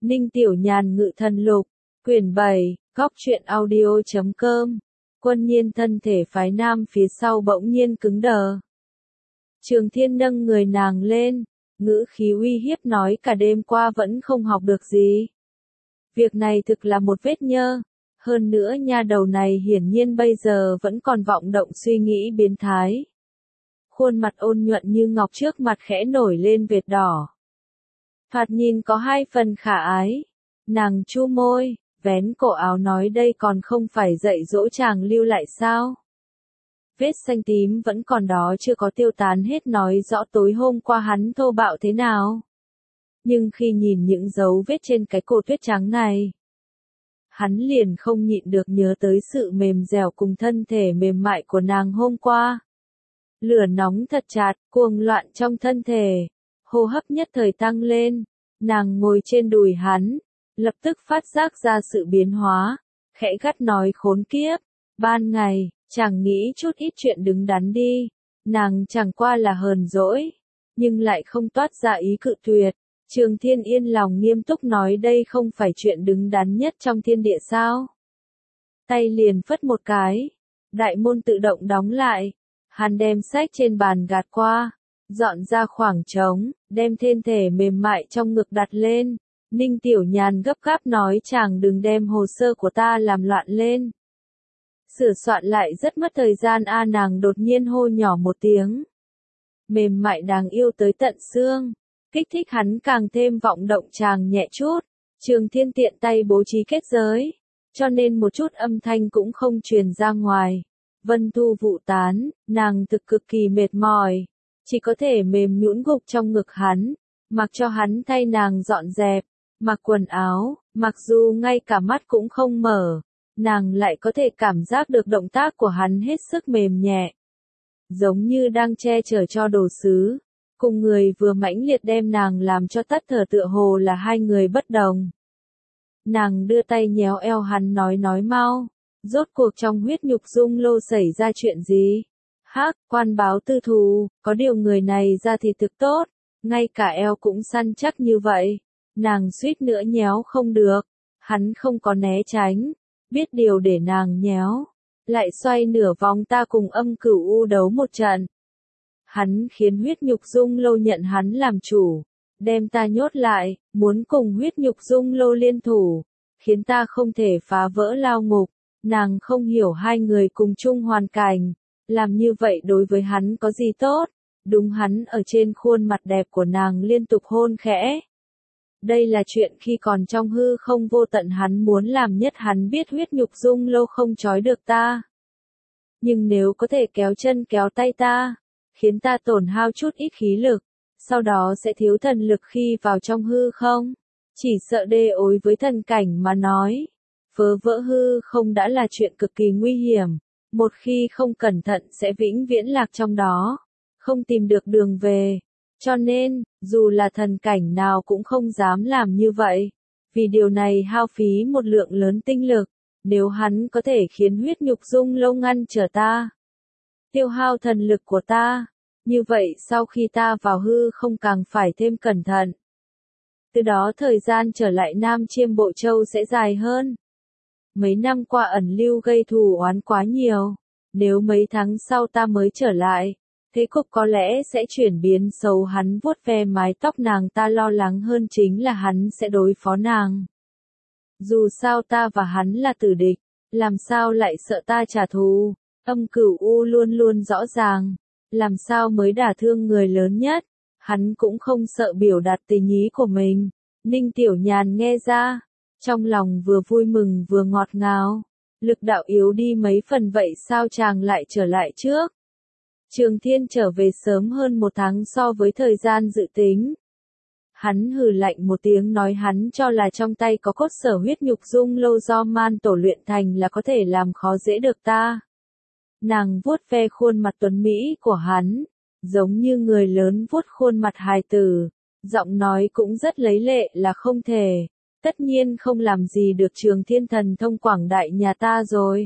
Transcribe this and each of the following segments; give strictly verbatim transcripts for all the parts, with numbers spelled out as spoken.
Ninh Tiểu Nhàn Ngự Thần Lục, quyển bảy, góc truyện audio chấm com. Quân Nhiên thân thể phái nam phía sau bỗng nhiên cứng đờ. Trường Thiên nâng người nàng lên, ngữ khí uy hiếp nói cả đêm qua vẫn không học được gì. Việc này thực là một vết nhơ, hơn nữa nha đầu này hiển nhiên bây giờ vẫn còn vọng động suy nghĩ biến thái. Khuôn mặt ôn nhuận như ngọc trước mặt khẽ nổi lên vệt đỏ. Thoạt nhìn có hai phần khả ái. Nàng chu môi, vén cổ áo nói đây còn không phải dạy dỗ chàng lưu lại sao. Vết xanh tím vẫn còn đó chưa có tiêu tán hết nói rõ tối hôm qua hắn thô bạo thế nào. Nhưng khi nhìn những dấu vết trên cái cổ tuyết trắng này, hắn liền không nhịn được nhớ tới sự mềm dẻo cùng thân thể mềm mại của nàng hôm qua. Lửa nóng thật chát, cuồng loạn trong thân thể, hô hấp nhất thời tăng lên, nàng ngồi trên đùi hắn, lập tức phát giác ra sự biến hóa, khẽ gắt nói khốn kiếp, ban ngày, chàng nghĩ chút ít chuyện đứng đắn đi, nàng chẳng qua là hờn dỗi, nhưng lại không toát ra ý cự tuyệt. Trường Thiên yên lòng nghiêm túc nói đây không phải chuyện đứng đắn nhất trong thiên địa sao. Tay liền phất một cái, đại môn tự động đóng lại, hắn đem sách trên bàn gạt qua, dọn ra khoảng trống, đem thiên thể mềm mại trong ngực đặt lên. Ninh Tiểu Nhàn gấp gáp nói chàng đừng đem hồ sơ của ta làm loạn lên. Sửa soạn lại rất mất thời gian a nàng đột nhiên hô nhỏ một tiếng. Mềm mại đáng yêu tới tận xương. Kích thích hắn càng thêm vọng động chàng nhẹ chút, Trường Thiên tiện tay bố trí kết giới, cho nên một chút âm thanh cũng không truyền ra ngoài. Vân thu vụ tán, nàng thực cực kỳ mệt mỏi, chỉ có thể mềm nhũn gục trong ngực hắn, mặc cho hắn thay nàng dọn dẹp, mặc quần áo, mặc dù ngay cả mắt cũng không mở, nàng lại có thể cảm giác được động tác của hắn hết sức mềm nhẹ, giống như đang che chở cho đồ sứ. Cùng người vừa mãnh liệt đem nàng làm cho tắt thở tựa hồ là hai người bất đồng. Nàng đưa tay nhéo eo hắn nói nói mau, rốt cuộc trong huyết nhục dung lô xảy ra chuyện gì? Hắc, quan báo tư thù, có điều người này ra thì thực tốt, ngay cả eo cũng săn chắc như vậy. Nàng suýt nữa nhéo không được, hắn không có né tránh, biết điều để nàng nhéo, lại xoay nửa vòng ta cùng Âm Cửu U đấu một trận. Hắn khiến huyết nhục dung lô nhận hắn làm chủ, đem ta nhốt lại, muốn cùng huyết nhục dung lô liên thủ, khiến ta không thể phá vỡ lao ngục. Nàng không hiểu hai người cùng chung hoàn cảnh, làm như vậy đối với hắn có gì tốt, đúng hắn ở trên khuôn mặt đẹp của nàng liên tục hôn khẽ. Đây là chuyện khi còn trong hư không vô tận hắn muốn làm nhất hắn biết huyết nhục dung lô không trói được ta. Nhưng nếu có thể kéo chân kéo tay ta, khiến ta tổn hao chút ít khí lực, sau đó sẽ thiếu thần lực khi vào trong hư không. Chỉ sợ đê ối với thần cảnh mà nói, phớ vỡ hư không đã là chuyện cực kỳ nguy hiểm, một khi không cẩn thận sẽ vĩnh viễn lạc trong đó, không tìm được đường về. Cho nên, dù là thần cảnh nào cũng không dám làm như vậy, vì điều này hao phí một lượng lớn tinh lực, nếu hắn có thể khiến huyết nhục dung lâu ngăn trở ta, tiêu hao thần lực của ta, như vậy sau khi ta vào hư không càng phải thêm cẩn thận. Từ đó thời gian trở lại Nam Chiêm Bộ Châu sẽ dài hơn. Mấy năm qua ẩn lưu gây thù oán quá nhiều, nếu mấy tháng sau ta mới trở lại, thế cục có lẽ sẽ chuyển biến xấu. Hắn vuốt ve mái tóc nàng ta lo lắng hơn chính là hắn sẽ đối phó nàng. Dù sao ta và hắn là tử địch, làm sao lại sợ ta trả thù. Âm Cửu U luôn luôn rõ ràng, làm sao mới đả thương người lớn nhất, hắn cũng không sợ biểu đạt tình ý của mình. Ninh Tiểu Nhàn nghe ra, trong lòng vừa vui mừng vừa ngọt ngào, lực đạo yếu đi mấy phần vậy sao chàng lại trở lại trước. Trường Thiên trở về sớm hơn một tháng so với thời gian dự tính. Hắn hừ lạnh một tiếng nói hắn cho là trong tay có cốt sở huyết nhục dung lô do man tổ luyện thành là có thể làm khó dễ được ta. Nàng vuốt ve khuôn mặt tuấn Mỹ của hắn, giống như người lớn vuốt khuôn mặt hài tử, giọng nói cũng rất lấy lệ là không thể, tất nhiên không làm gì được Trường Thiên thần thông quảng đại nhà ta rồi.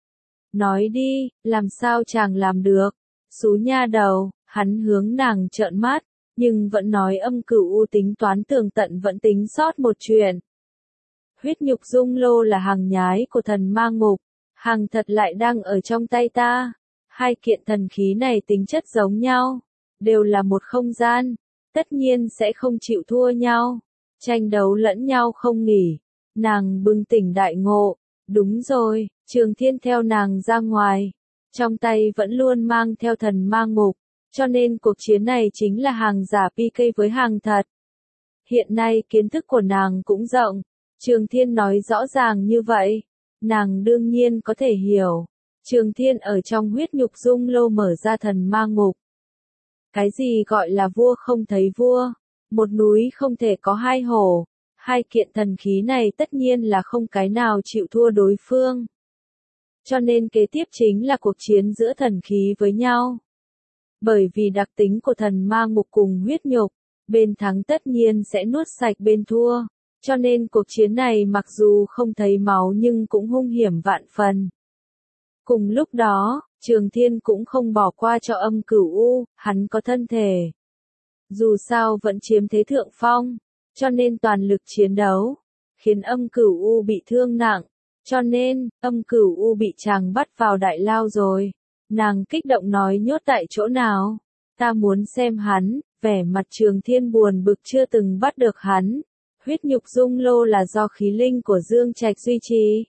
Nói đi, làm sao chàng làm được, xú nha đầu, hắn hướng nàng trợn mắt, nhưng vẫn nói âm cửu u tính toán tường tận vẫn tính sót một chuyện. Huyết nhục dung lô là hàng nhái của thần ma ngục, hàng thật lại đang ở trong tay ta. Hai kiện thần khí này tính chất giống nhau, đều là một không gian, tất nhiên sẽ không chịu thua nhau, tranh đấu lẫn nhau không nghỉ. Nàng bừng tỉnh đại ngộ, đúng rồi, Trường Thiên theo nàng ra ngoài, trong tay vẫn luôn mang theo thần ma ngục, cho nên cuộc chiến này chính là hàng giả pê ca với hàng thật. Hiện nay kiến thức của nàng cũng rộng, Trường Thiên nói rõ ràng như vậy, nàng đương nhiên có thể hiểu. Trường Thiên ở trong huyết nhục dung lô mở ra thần ma ngục. Cái gì gọi là vua không thấy vua, một núi không thể có hai hổ, hai kiện thần khí này tất nhiên là không cái nào chịu thua đối phương. Cho nên kế tiếp chính là cuộc chiến giữa thần khí với nhau. Bởi vì đặc tính của thần ma ngục cùng huyết nhục, bên thắng tất nhiên sẽ nuốt sạch bên thua, cho nên cuộc chiến này mặc dù không thấy máu nhưng cũng hung hiểm vạn phần. Cùng lúc đó, Trường Thiên cũng không bỏ qua cho âm cửu u, hắn có thân thể. Dù sao vẫn chiếm thế thượng phong, cho nên toàn lực chiến đấu, khiến âm cửu u bị thương nặng, cho nên, âm cửu u bị chàng bắt vào đại lao rồi. Nàng kích động nói nhốt tại chỗ nào, ta muốn xem hắn, vẻ mặt Trường Thiên buồn bực chưa từng bắt được hắn. Huyết nhục dung lô là do khí linh của Dương Trạch duy trì.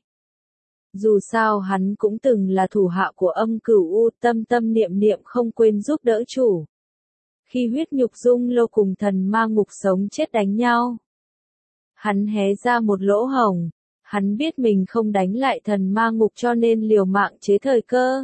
Dù sao hắn cũng từng là thủ hạ của âm cửu u, tâm tâm niệm niệm không quên giúp đỡ chủ. Khi huyết nhục dung lô cùng thần ma ngục sống chết đánh nhau, hắn hé ra một lỗ hổng, hắn biết mình không đánh lại thần ma ngục cho nên liều mạng chế thời cơ.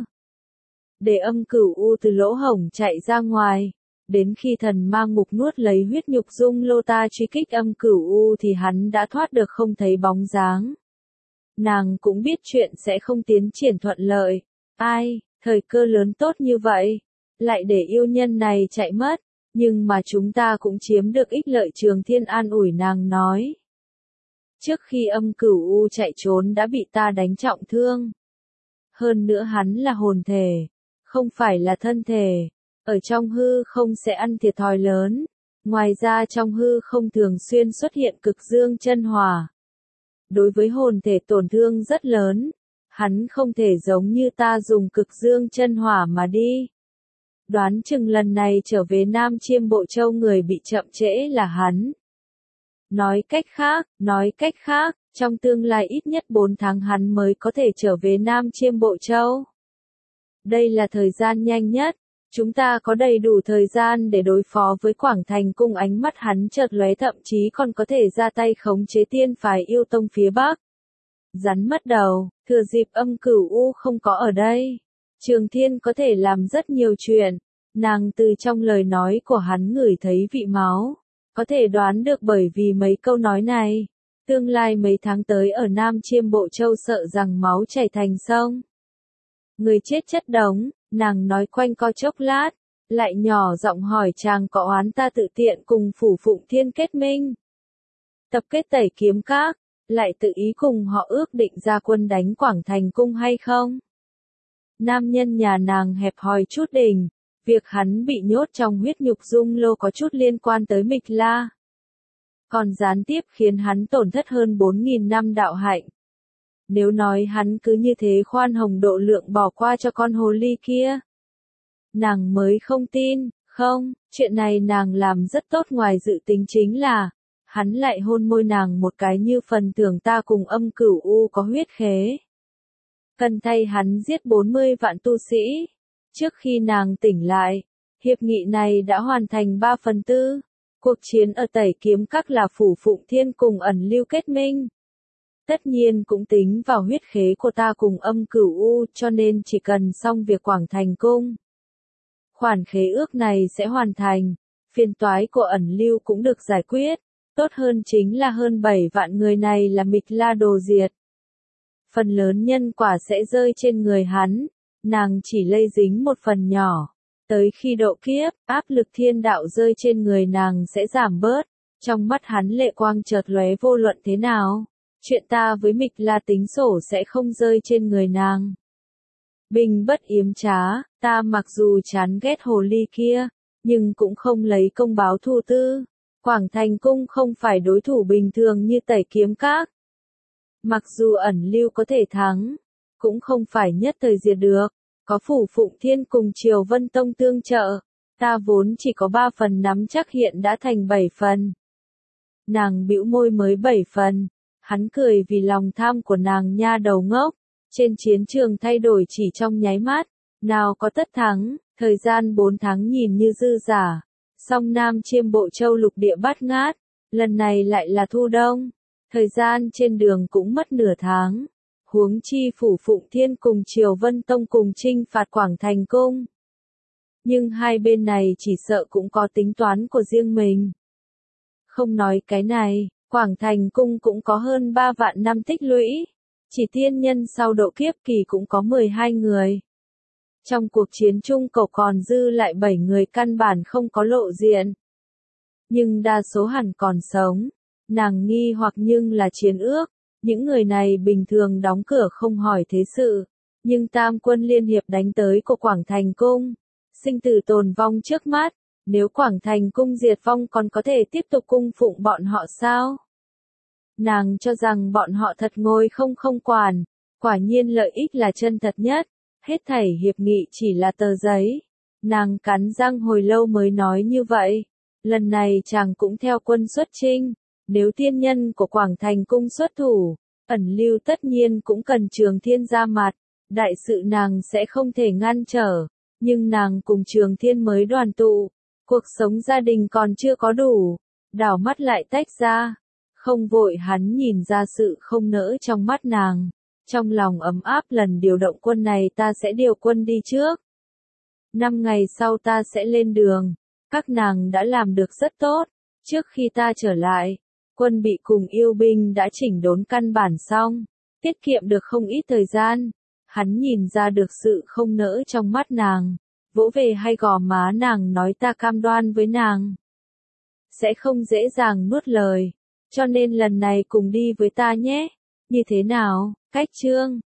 Để âm cửu u từ lỗ hổng chạy ra ngoài, đến khi thần ma ngục nuốt lấy huyết nhục dung lô ta truy kích âm cửu u thì hắn đã thoát được không thấy bóng dáng. Nàng cũng biết chuyện sẽ không tiến triển thuận lợi. Ai, thời cơ lớn tốt như vậy, lại để yêu nhân này chạy mất, nhưng mà chúng ta cũng chiếm được ích lợi. Trường Thiên an ủi nàng nói. Trước khi âm cửu u chạy trốn đã bị ta đánh trọng thương. Hơn nữa hắn là hồn thể, không phải là thân thể, ở trong hư không sẽ ăn thiệt thòi lớn. Ngoài ra trong hư không thường xuyên xuất hiện cực dương chân hỏa. Đối với hồn thể tổn thương rất lớn, hắn không thể giống như ta dùng cực dương chân hỏa mà đi. Đoán chừng lần này trở về Nam Chiêm Bộ Châu người bị chậm trễ là hắn. Nói cách khác, nói cách khác, trong tương lai ít nhất bốn tháng hắn mới có thể trở về Nam Chiêm Bộ Châu. Đây là thời gian nhanh nhất, chúng ta có đầy đủ thời gian để đối phó với Quảng Thành Cung. Ánh mắt hắn chợt lóe, thậm chí còn có thể ra tay khống chế tiên phái yêu tông phía Bắc. Rắn mất đầu, thừa dịp âm cửu u không có ở đây, Trường Thiên có thể làm rất nhiều chuyện. Nàng từ trong lời nói của hắn ngửi thấy vị máu, có thể đoán được bởi vì mấy câu nói này, tương lai mấy tháng tới ở Nam Chiêm Bộ Châu sợ rằng máu chảy thành sông. Người chết chất đống, nàng nói quanh co chốc lát, lại nhỏ giọng hỏi chàng có oán ta tự tiện cùng Phủ Phụng Thiên kết minh, tập kết Tẩy Kiếm Các, lại tự ý cùng họ ước định ra quân đánh Quảng Thành Cung hay không? Nam nhân nhà nàng hẹp hòi chút đỉnh, việc hắn bị nhốt trong huyết nhục dung lô có chút liên quan tới Mịch La, còn gián tiếp khiến hắn tổn thất hơn bốn nghìn năm đạo hạnh. Nếu nói hắn cứ như thế khoan hồng độ lượng bỏ qua cho con hồ ly kia, nàng mới không tin. Không, chuyện này nàng làm rất tốt, ngoài dự tính chính là hắn lại hôn môi nàng một cái như phần thưởng. Ta cùng âm cửu u có huyết khế, cần thay hắn giết bốn mươi vạn tu sĩ. Trước khi nàng tỉnh lại, hiệp nghị này đã hoàn thành ba phần tư. Cuộc chiến ở Tẩy Kiếm Các là Phủ Phụng Thiên cùng ẩn lưu kết minh. Tất nhiên cũng tính vào huyết khế của ta cùng âm cửu u, cho nên chỉ cần xong việc Quảng Thành Cung, khoản khế ước này sẽ hoàn thành, phiền toái của ẩn lưu cũng được giải quyết. Tốt hơn chính là hơn bảy vạn người này là Mịch La đồ diệt. Phần lớn nhân quả sẽ rơi trên người hắn, nàng chỉ lây dính một phần nhỏ. Tới khi độ kiếp, áp lực thiên đạo rơi trên người nàng sẽ giảm bớt. Trong mắt hắn lệ quang chợt lóe, vô luận thế nào, chuyện ta với Mịch La tính sổ sẽ không rơi trên người nàng. Bình bất yếm trá, ta mặc dù chán ghét hồ ly kia, nhưng cũng không lấy công báo thù tư. Quảng Thành Cung không phải đối thủ bình thường như Tẩy Kiếm Các. Mặc dù ẩn lưu có thể thắng, cũng không phải nhất thời diệt được, có Phủ Phụng Thiên cùng Triều Vân Tông tương trợ, ta vốn chỉ có ba phần nắm chắc hiện đã thành bảy phần. Nàng bĩu môi mới bảy phần, hắn cười vì lòng tham của nàng nha đầu ngốc, trên chiến trường thay đổi chỉ trong nháy mắt, nào có tất thắng, thời gian bốn tháng nhìn như dư giả, song Nam Chiêm Bộ Châu lục địa bát ngát, lần này lại là thu đông, thời gian trên đường cũng mất nửa tháng, huống chi Phủ Phụng Thiên cùng Triều Vân Tông cùng chinh phạt Quảng Thành Cung. Nhưng hai bên này chỉ sợ cũng có tính toán của riêng mình. Không nói cái này, Quảng Thành Cung cũng có hơn ba vạn năm tích lũy, chỉ tiên nhân sau độ kiếp kỳ cũng có mười hai người. Trong cuộc chiến chung cậu còn dư lại bảy người căn bản không có lộ diện. Nhưng đa số hẳn còn sống, nàng nghi hoặc nhưng là chiến ước, những người này bình thường đóng cửa không hỏi thế sự, nhưng tam quân liên hiệp đánh tới của Quảng Thành Cung, sinh tử tồn vong trước mắt, nếu Quảng Thành Cung diệt vong còn có thể tiếp tục cung phụng bọn họ sao? Nàng cho rằng bọn họ thật ngồi không không quản, quả nhiên lợi ích là chân thật nhất, hết thảy hiệp nghị chỉ là tờ giấy. Nàng cắn răng hồi lâu mới nói như vậy, lần này chàng cũng theo quân xuất chinh, nếu tiên nhân của Quảng Thành Cung xuất thủ, ẩn lưu tất nhiên cũng cần Trường Thiên ra mặt, đại sự nàng sẽ không thể ngăn trở, nhưng nàng cùng Trường Thiên mới đoàn tụ, cuộc sống gia đình còn chưa có đủ, đảo mắt lại tách ra. Không vội hắn nhìn ra sự không nỡ trong mắt nàng, trong lòng ấm áp lần điều động quân này ta sẽ điều quân đi trước. Năm ngày sau ta sẽ lên đường, các nàng đã làm được rất tốt, trước khi ta trở lại, quân bị cùng yêu binh đã chỉnh đốn căn bản xong, tiết kiệm được không ít thời gian, hắn nhìn ra được sự không nỡ trong mắt nàng, vỗ về hai gò má nàng nói ta cam đoan với nàng. Sẽ không dễ dàng nuốt lời. Cho nên lần này cùng đi với ta nhé. Như thế nào, cách chương?